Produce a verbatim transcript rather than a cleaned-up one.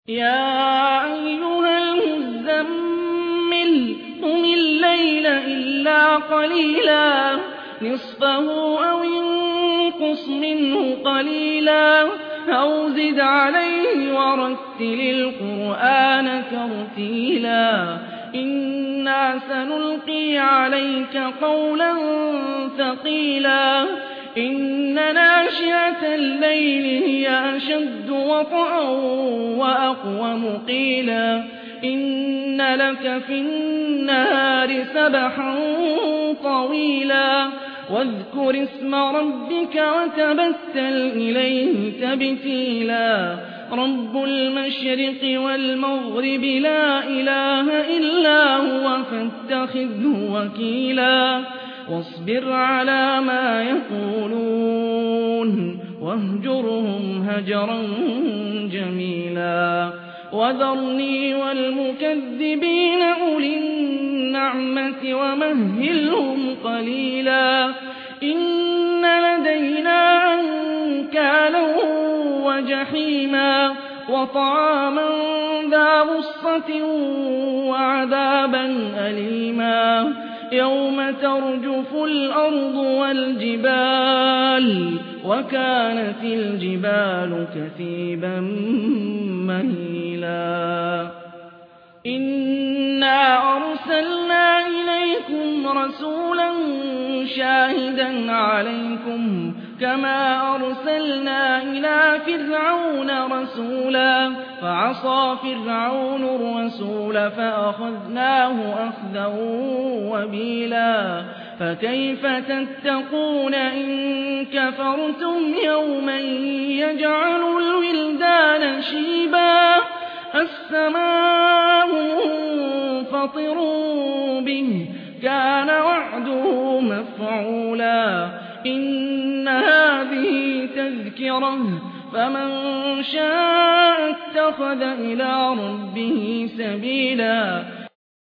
يَا أَيُّهَا الْمُزَّمِّلُ قُمِ اللَّيْلَ إِلَّا قَلِيلًا نِّصْفَهُ أَوِ انقُصْ مِنْهُ قَلِيلًا أَوْ زِدْ عَلَيْهِ وَرَتِّلِ الْقُرْآنَ تَرْتِيلًا إِنَّا سَنُلْقِي عَلَيْكَ قَوْلًا ثَقِيلًا إِنَّ نَاشِئَةَ اللَّيْلِ هِيَ أَشَدُّ وَطْئًا وَأَقْوَمُ قِيلًا إِنَّ لَكَ فِي النَّهَارِ سَبْحًا طَوِيلًا وَاذْكُرِ اسْمَ رَبِّكَ وَتَبَتَّلْ إِلَيْهِ تَبْتِيلًا رَبُّ الْمَشْرِقِ وَالْمَغْرِبِ لَا إِلَٰهَ إِلَّا هُوَ فَاتَّخِذْهُ وَكِيلًا وَاصْبِرْ عَلَىٰ مَا يَقُولُونَ وَاهْجُرْهُمْ هَجْرًا جَمِيلًا وَذَرْنِي وَالْمُكَذِّبِينَ أُولِي النَّعْمَةِ وَمَهِّلْهُمْ قَلِيلًا إِنَّ لَدَيْنَا أَنكَالًا وَجَحِيمًا وَطَعَامًا ذَا غُصَّةٍ وَعَذَابًا أَلِيمًا يَوْمَ تَرْجُفُ الْأَرْضُ وَالْجِبَالُ وَكَانَتِ الْجِبَالُ كَثِيبًا مَّهِيلًا إِنَّا أَرْسَلْنَا إِلَيْكُمْ رَسُولًا شَاهِدًا عَلَيْكُمْ كَمَا أَرْسَلْنَا إِلَىٰ فِرْعَوْنَ رَسُولًا فَعَصَىٰ فِرْعَوْنُ الرَّسُولَ فَأَخَذْنَاهُ أَخْذًا وَبِيلًا فَكَيْفَ تَتَّقُونَ إِن كَفَرْتُمْ يَوْمًا يَجْعَلُ الْوِلْدَانَ شِيبًا السَّمَاءُ مُنفَطِرٌ بِهِ كَانَ وَعْدُهُ مَفْعُولًا إِنَّ هَٰذِهِ تَذْكِرَةٌ فَمَن شَاءَ اتَّخَذَ إِلَىٰ رَبِّهِ سَبِيلًا